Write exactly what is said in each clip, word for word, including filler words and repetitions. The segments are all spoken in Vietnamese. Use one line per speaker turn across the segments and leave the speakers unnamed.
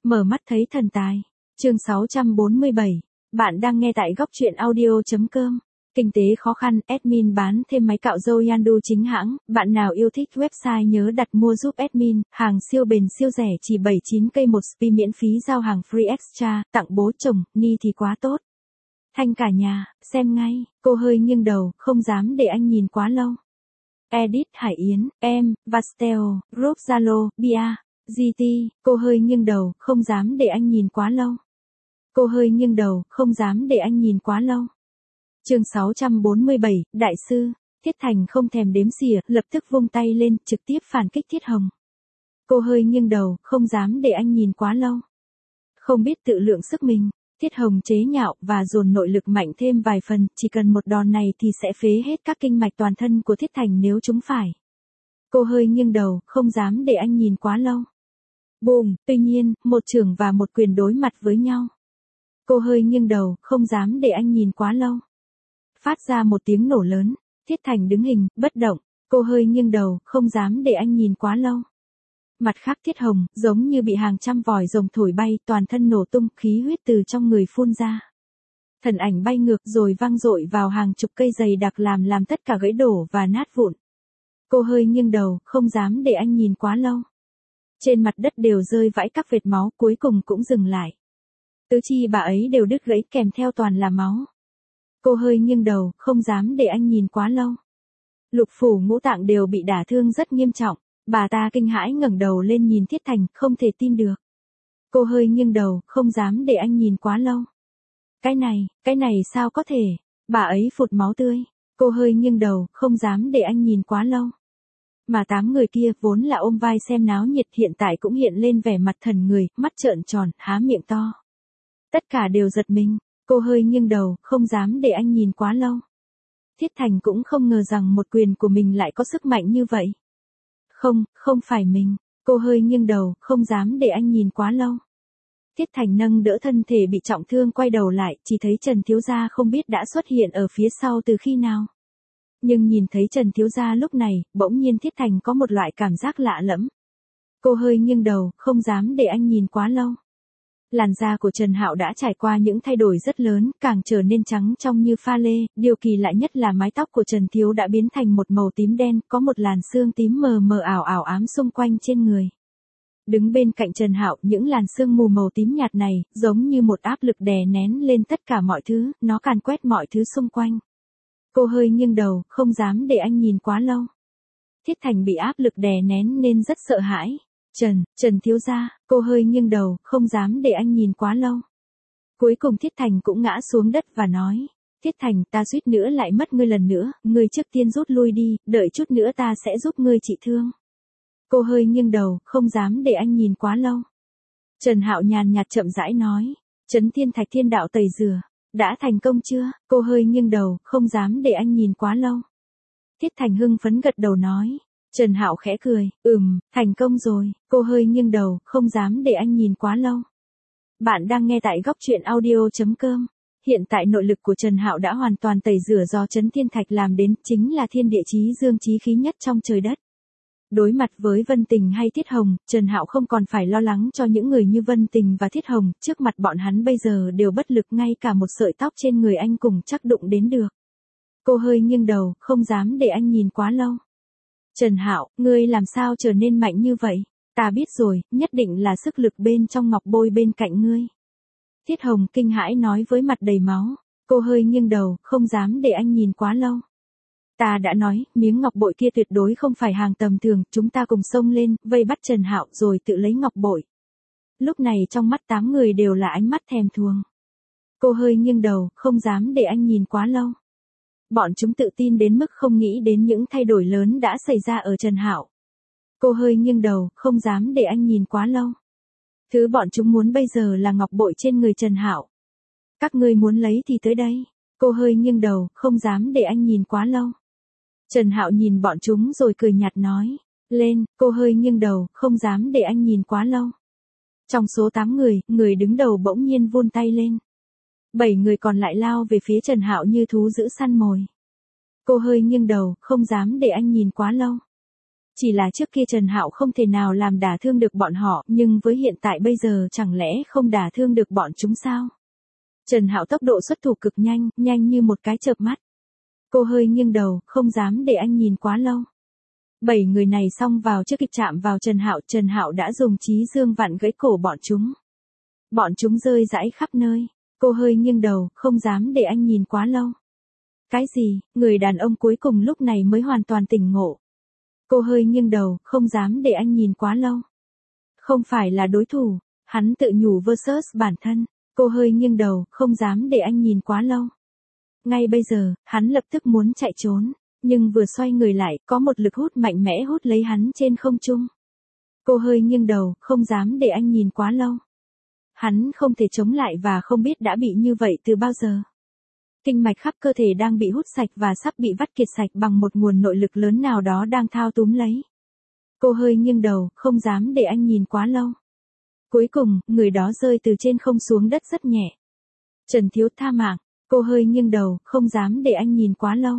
Mở mắt thấy thần tài. Chương sáu trăm bốn mươi bảy. Bạn đang nghe tại góc truyện audio chấm com. Kinh tế khó khăn, admin bán thêm máy cạo râu Yandu chính hãng, bạn nào yêu thích website nhớ đặt mua giúp admin, hàng siêu bền siêu rẻ chỉ bảy mươi chín k một spi miễn phí giao hàng free extra, tặng bố chồng, Ni thì quá tốt. Thanh cả nhà, xem ngay, cô hơi nghiêng đầu, không dám để anh nhìn quá lâu. Edit Hải Yến, em, Vasteo, Group Zalo, Bia, giê tê, cô hơi nghiêng đầu, không dám để anh nhìn quá lâu. Cô hơi nghiêng đầu, không dám để anh nhìn quá lâu. Chương sáu trăm bốn mươi bảy, Đại sư, Thiết Thành không thèm đếm xỉa, lập tức vung tay lên, trực tiếp phản kích Thiết Hồng. Cô hơi nghiêng đầu, không dám để anh nhìn quá lâu. Không biết tự lượng sức mình, Thiết Hồng chế nhạo và dồn nội lực mạnh thêm vài phần, chỉ cần một đòn này thì sẽ phế hết các kinh mạch toàn thân của Thiết Thành nếu chúng phải. Cô hơi nghiêng đầu, không dám để anh nhìn quá lâu. Bùm, tuy nhiên, một chưởng và một quyền đối mặt với nhau. Cô hơi nghiêng đầu, không dám để anh nhìn quá lâu. Phát ra một tiếng nổ lớn, Thiết Thành đứng hình, bất động, cô hơi nghiêng đầu, không dám để anh nhìn quá lâu. Mặt khác Thiết Hồng, giống như bị hàng trăm vòi rồng thổi bay, toàn thân nổ tung, khí huyết từ trong người phun ra. Thần ảnh bay ngược rồi vang dội vào hàng chục cây dày đặc làm làm tất cả gãy đổ và nát vụn. Cô hơi nghiêng đầu, không dám để anh nhìn quá lâu. Trên mặt đất đều rơi vãi các vệt máu, cuối cùng cũng dừng lại. Tứ chi bà ấy đều đứt gãy kèm theo toàn là máu. Cô hơi nghiêng đầu, không dám để anh nhìn quá lâu. Lục phủ ngũ tạng đều bị đả thương rất nghiêm trọng, bà ta kinh hãi ngẩng đầu lên nhìn Thiết Thành, không thể tin được. Cô hơi nghiêng đầu, không dám để anh nhìn quá lâu. Cái này, cái này sao có thể, bà ấy phụt máu tươi. Cô hơi nghiêng đầu, không dám để anh nhìn quá lâu. Mà tám người kia vốn là ôm vai xem náo nhiệt hiện tại cũng hiện lên vẻ mặt thần người, mắt trợn tròn, há miệng to. Tất cả đều giật mình, cô hơi nghiêng đầu, không dám để anh nhìn quá lâu. Thiết Thành cũng không ngờ rằng một quyền của mình lại có sức mạnh như vậy. Không, không phải mình, cô hơi nghiêng đầu, không dám để anh nhìn quá lâu. Thiết Thành nâng đỡ thân thể bị trọng thương quay đầu lại, chỉ thấy Trần Thiếu Gia không biết đã xuất hiện ở phía sau từ khi nào. Nhưng nhìn thấy Trần Thiếu Gia lúc này, bỗng nhiên Thiết Thành có một loại cảm giác lạ lẫm. Cô hơi nghiêng đầu, không dám để anh nhìn quá lâu. Làn da của Trần Hạo đã trải qua những thay đổi rất lớn, càng trở nên trắng trong như pha lê, điều kỳ lạ nhất là mái tóc của Trần Thiếu đã biến thành một màu tím đen, có một làn sương tím mờ mờ ảo ảo ám xung quanh trên người. Đứng bên cạnh Trần Hạo, những làn sương mù màu tím nhạt này, giống như một áp lực đè nén lên tất cả mọi thứ, nó càn quét mọi thứ xung quanh. Cô hơi nghiêng đầu, không dám để anh nhìn quá lâu. Thiết Thành bị áp lực đè nén nên rất sợ hãi. Trần, Trần Thiếu Gia, cô hơi nghiêng đầu, không dám để anh nhìn quá lâu. Cuối cùng Thiết Thành cũng ngã xuống đất và nói, Thiết Thành, ta suýt nữa lại mất ngươi lần nữa, ngươi trước tiên rút lui đi, đợi chút nữa ta sẽ giúp ngươi trị thương. Cô hơi nghiêng đầu, không dám để anh nhìn quá lâu. Trần Hạo nhàn nhạt chậm rãi nói, Trấn Thiên Thạch Thiên Đạo tẩy rửa, đã thành công chưa? Cô hơi nghiêng đầu, không dám để anh nhìn quá lâu. Thiết Thành hưng phấn gật đầu nói. Trần Hạo khẽ cười, ừm, thành công rồi. Cô hơi nghiêng đầu, không dám để anh nhìn quá lâu. Bạn đang nghe tại góc truyện audio chấm com. Hiện tại nội lực của Trần Hạo đã hoàn toàn tẩy rửa do Trấn Thiên Thạch làm đến, chính là thiên địa chí dương chí khí nhất trong trời đất. Đối mặt với Vân Tình hay Thiết Hồng, Trần Hạo không còn phải lo lắng cho những người như Vân Tình và Thiết Hồng, trước mặt bọn hắn bây giờ đều bất lực, ngay cả một sợi tóc trên người anh cũng chắc đụng đến được. Cô hơi nghiêng đầu, không dám để anh nhìn quá lâu. Trần Hạo, ngươi làm sao trở nên mạnh như vậy? Ta biết rồi, nhất định là sức lực bên trong ngọc bôi bên cạnh ngươi. Thiết Hồng kinh hãi nói với mặt đầy máu. Cô hơi nghiêng đầu, không dám để anh nhìn quá lâu. Ta đã nói, miếng ngọc bội kia tuyệt đối không phải hàng tầm thường, chúng ta cùng xông lên, vây bắt Trần Hạo rồi tự lấy ngọc bội. Lúc này trong mắt tám người đều là ánh mắt thèm thuồng. Cô hơi nghiêng đầu, không dám để anh nhìn quá lâu. Bọn chúng tự tin đến mức không nghĩ đến những thay đổi lớn đã xảy ra ở Trần Hạo. Cô hơi nghiêng đầu, không dám để anh nhìn quá lâu. Thứ bọn chúng muốn bây giờ là ngọc bội trên người Trần Hạo. Các ngươi muốn lấy thì tới đây. Cô hơi nghiêng đầu, không dám để anh nhìn quá lâu. Trần Hạo nhìn bọn chúng rồi cười nhạt nói. Lên, cô hơi nghiêng đầu, không dám để anh nhìn quá lâu. Trong số tám người, người đứng đầu bỗng nhiên vươn tay lên. Bảy người còn lại lao về phía Trần Hạo như thú giữ săn mồi. Cô hơi nghiêng đầu, không dám để anh nhìn quá lâu. Chỉ là trước kia Trần Hạo không thể nào làm đả thương được bọn họ, nhưng với hiện tại bây giờ chẳng lẽ không đả thương được bọn chúng sao? Trần Hạo tốc độ xuất thủ cực nhanh, nhanh như một cái chớp mắt. Cô hơi nghiêng đầu, không dám để anh nhìn quá lâu. Bảy người này xông vào chưa kịp chạm vào Trần Hạo, Trần Hạo đã dùng trí dương vặn gãy cổ bọn chúng. Bọn chúng rơi rãi khắp nơi. Cô hơi nghiêng đầu, không dám để anh nhìn quá lâu. Cái gì? Người đàn ông cuối cùng lúc này mới hoàn toàn tỉnh ngộ. Cô hơi nghiêng đầu, không dám để anh nhìn quá lâu. Không phải là đối thủ, hắn tự nhủ versus bản thân. Cô hơi nghiêng đầu, không dám để anh nhìn quá lâu. Ngay bây giờ, hắn lập tức muốn chạy trốn, nhưng vừa xoay người lại, có một lực hút mạnh mẽ hút lấy hắn trên không trung. Cô hơi nghiêng đầu, không dám để anh nhìn quá lâu. Hắn không thể chống lại và không biết đã bị như vậy từ bao giờ. Kinh mạch khắp cơ thể đang bị hút sạch và sắp bị vắt kiệt sạch bằng một nguồn nội lực lớn nào đó đang thao túng lấy. Cô hơi nghiêng đầu, không dám để anh nhìn quá lâu. Cuối cùng, người đó rơi từ trên không xuống đất rất nhẹ. Trần Thiếu tha mạng. Cô hơi nghiêng đầu, không dám để anh nhìn quá lâu.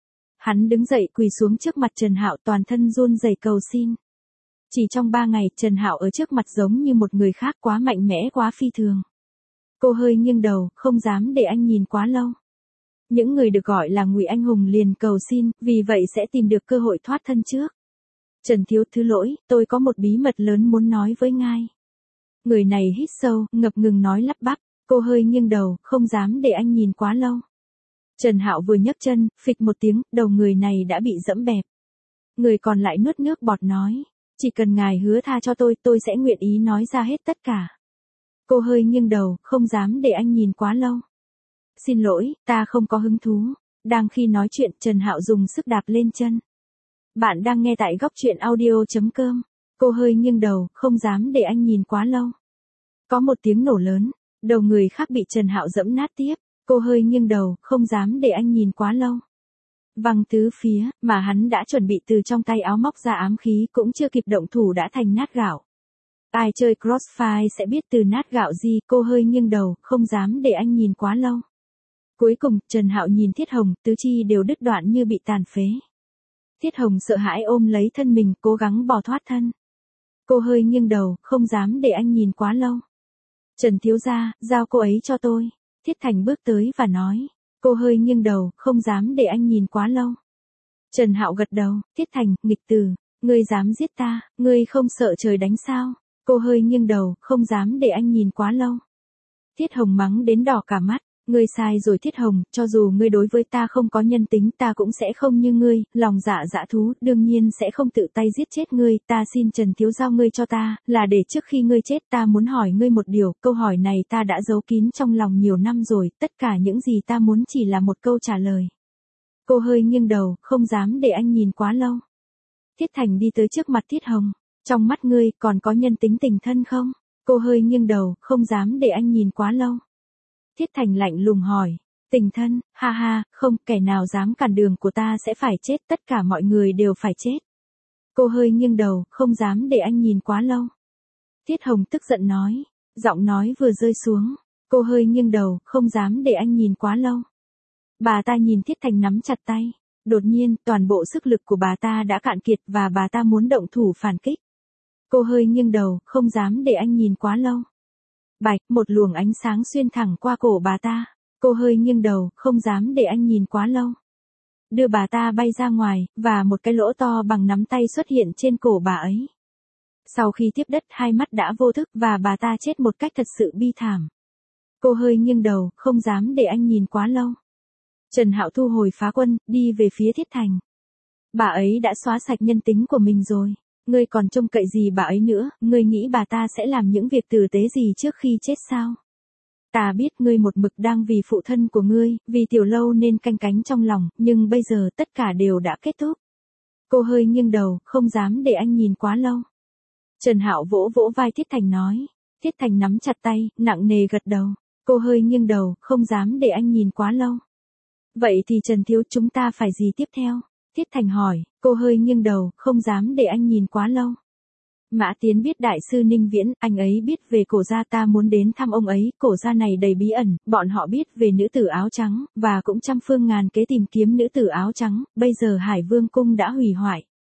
Hắn đứng dậy quỳ xuống trước mặt Trần Hạo, toàn thân run rẩy cầu xin. Chỉ trong ba ngày, Trần Hạo ở trước mặt giống như một người khác, quá mạnh mẽ, quá phi thường. Cô hơi nghiêng đầu, không dám để anh nhìn quá lâu. Những người được gọi là ngụy anh hùng liền cầu xin, vì vậy sẽ tìm được cơ hội thoát thân trước. Trần Thiếu thứ lỗi, tôi có một bí mật lớn muốn nói với ngài. Người này hít sâu, ngập ngừng nói lắp bắp. Cô hơi nghiêng đầu, không dám để anh nhìn quá lâu. Trần Hạo vừa nhấc chân, phịch một tiếng, đầu người này đã bị dẫm bẹp. Người còn lại nuốt nước bọt nói, chỉ cần ngài hứa tha cho tôi, tôi sẽ nguyện ý nói ra hết tất cả. Cô hơi nghiêng đầu, không dám để anh nhìn quá lâu. Xin lỗi, ta không có hứng thú. Đang khi nói chuyện, Trần Hạo dùng sức đạp lên chân. Bạn đang nghe tại góc truyện audio chấm com. Cô hơi nghiêng đầu, không dám để anh nhìn quá lâu. Có một tiếng nổ lớn. Đầu người khác bị Trần Hạo dẫm nát tiếp, cô hơi nghiêng đầu, không dám để anh nhìn quá lâu. Văng tứ phía, mà hắn đã chuẩn bị từ trong tay áo móc ra ám khí cũng chưa kịp động thủ đã thành nát gạo. Ai chơi Crossfire sẽ biết từ nát gạo gì, cô hơi nghiêng đầu, không dám để anh nhìn quá lâu. Cuối cùng, Trần Hạo nhìn Thiết Hồng, tứ chi đều đứt đoạn như bị tàn phế. Thiết Hồng sợ hãi ôm lấy thân mình, cố gắng bò thoát thân. Cô hơi nghiêng đầu, không dám để anh nhìn quá lâu. Trần Thiếu gia, giao cô ấy cho tôi. Thiết Thành bước tới và nói. Cô hơi nghiêng đầu, không dám để anh nhìn quá lâu. Trần Hạo gật đầu, Thiết Thành, nghịch tử, ngươi dám giết ta, ngươi không sợ trời đánh sao? Cô hơi nghiêng đầu, không dám để anh nhìn quá lâu. Thiết Hồng mắng đến đỏ cả mắt. Ngươi sai rồi Thiết Hồng, cho dù ngươi đối với ta không có nhân tính, ta cũng sẽ không như ngươi, lòng dạ dã thú, đương nhiên sẽ không tự tay giết chết ngươi, ta xin Trần Thiếu giao ngươi cho ta, là để trước khi ngươi chết ta muốn hỏi ngươi một điều, câu hỏi này ta đã giấu kín trong lòng nhiều năm rồi, tất cả những gì ta muốn chỉ là một câu trả lời. Cô hơi nghiêng đầu, không dám để anh nhìn quá lâu. Thiết Thành đi tới trước mặt Thiết Hồng, trong mắt ngươi còn có nhân tính tình thân không? Cô hơi nghiêng đầu, không dám để anh nhìn quá lâu. Thiết Thành lạnh lùng hỏi, tình thân, ha ha, không, kẻ nào dám cản đường của ta sẽ phải chết, tất cả mọi người đều phải chết. Cô hơi nghiêng đầu, không dám để anh nhìn quá lâu. Thiết Hồng tức giận nói, giọng nói vừa rơi xuống, cô hơi nghiêng đầu, không dám để anh nhìn quá lâu. Bà ta nhìn Thiết Thành nắm chặt tay, đột nhiên, toàn bộ sức lực của bà ta đã cạn kiệt và bà ta muốn động thủ phản kích. Cô hơi nghiêng đầu, không dám để anh nhìn quá lâu. Bạch, một luồng ánh sáng xuyên thẳng qua cổ bà ta. Cô hơi nghiêng đầu, không dám để anh nhìn quá lâu. Đưa bà ta bay ra ngoài, và một cái lỗ to bằng nắm tay xuất hiện trên cổ bà ấy. Sau khi tiếp đất, hai mắt đã vô thức và bà ta chết một cách thật sự bi thảm. Cô hơi nghiêng đầu, không dám để anh nhìn quá lâu. Trần Hạo thu hồi phá quân, đi về phía Thiết Thành. Bà ấy đã xóa sạch nhân tính của mình rồi. Ngươi còn trông cậy gì bà ấy nữa, ngươi nghĩ bà ta sẽ làm những việc tử tế gì trước khi chết sao? Ta biết ngươi một mực đang vì phụ thân của ngươi, vì Tiểu Lâu nên canh cánh trong lòng, nhưng bây giờ tất cả đều đã kết thúc. Cô hơi nghiêng đầu, không dám để anh nhìn quá lâu. Trần Hạo vỗ vỗ vai Thiết Thành nói. Thiết Thành nắm chặt tay, nặng nề gật đầu. Cô hơi nghiêng đầu, không dám để anh nhìn quá lâu. Vậy thì Trần Thiếu chúng ta phải gì tiếp theo? Thiết Thành hỏi, cô hơi nghiêng đầu, không dám để anh nhìn quá lâu. Mã Tiến biết đại sư Ninh Viễn, anh ấy biết về cổ gia, ta muốn đến thăm ông ấy, cổ gia này đầy bí ẩn, bọn họ biết về nữ tử áo trắng, và cũng trăm phương ngàn kế tìm kiếm nữ tử áo trắng, bây giờ Hải Vương Cung đã hủy hoại.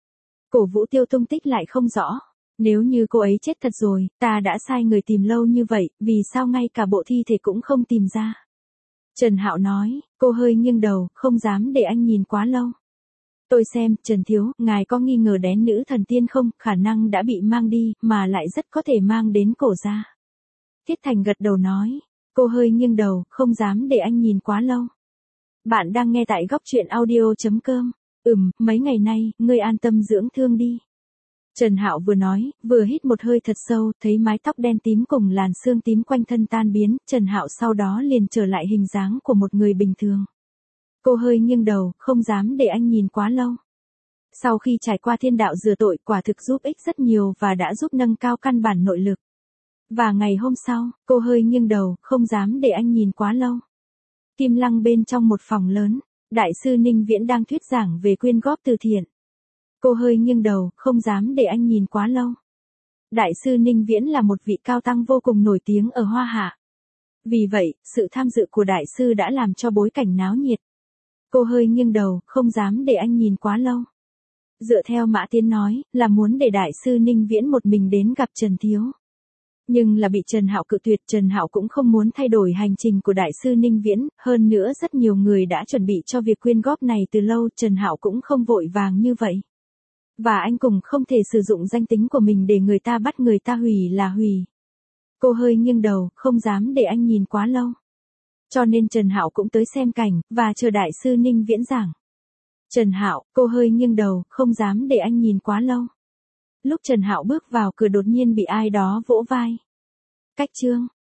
Cổ Vũ Tiêu tung tích lại không rõ. Nếu như cô ấy chết thật rồi, ta đã sai người tìm lâu như vậy, vì sao ngay cả bộ thi thể cũng không tìm ra? Trần Hạo nói, cô hơi nghiêng đầu, không dám để anh nhìn quá lâu. Tôi xem, Trần Thiếu, ngài có nghi ngờ đén nữ thần tiên không, khả năng đã bị mang đi, mà lại rất có thể mang đến cổ ra. Thiết Thành gật đầu nói, cô hơi nghiêng đầu, không dám để anh nhìn quá lâu. Bạn đang nghe tại góc truyện audio chấm com. Ừm, mấy ngày nay, ngươi an tâm dưỡng thương đi. Trần Hạo vừa nói, vừa hít một hơi thật sâu, thấy mái tóc đen tím cùng làn sương tím quanh thân tan biến, Trần Hạo sau đó liền trở lại hình dáng của một người bình thường. Cô hơi nghiêng đầu, không dám để anh nhìn quá lâu. Sau khi trải qua thiên đạo rửa tội, quả thực giúp ích rất nhiều và đã giúp nâng cao căn bản nội lực. Và ngày hôm sau, cô hơi nghiêng đầu, không dám để anh nhìn quá lâu. Kim Lăng bên trong một phòng lớn, Đại sư Ninh Viễn đang thuyết giảng về quyên góp từ thiện. Cô hơi nghiêng đầu, không dám để anh nhìn quá lâu. Đại sư Ninh Viễn là một vị cao tăng vô cùng nổi tiếng ở Hoa Hạ. Vì vậy, sự tham dự của đại sư đã làm cho bối cảnh náo nhiệt. Cô hơi nghiêng đầu, không dám để anh nhìn quá lâu. Dựa theo Mã Tiến nói, là muốn để đại sư Ninh Viễn một mình đến gặp Trần Thiếu. Nhưng là bị Trần Hạo cự tuyệt, Trần Hạo cũng không muốn thay đổi hành trình của đại sư Ninh Viễn, hơn nữa rất nhiều người đã chuẩn bị cho việc quyên góp này từ lâu, Trần Hạo cũng không vội vàng như vậy. Và anh cũng không thể sử dụng danh tính của mình để người ta bắt người ta hủy là hủy. Cô hơi nghiêng đầu, không dám để anh nhìn quá lâu. Cho nên Trần Hạo cũng tới xem cảnh, và chờ đại sư Ninh Viễn giảng. Trần Hạo, cô hơi nghiêng đầu, không dám để anh nhìn quá lâu. Lúc Trần Hạo bước vào cửa đột nhiên bị ai đó vỗ vai. Cách chương.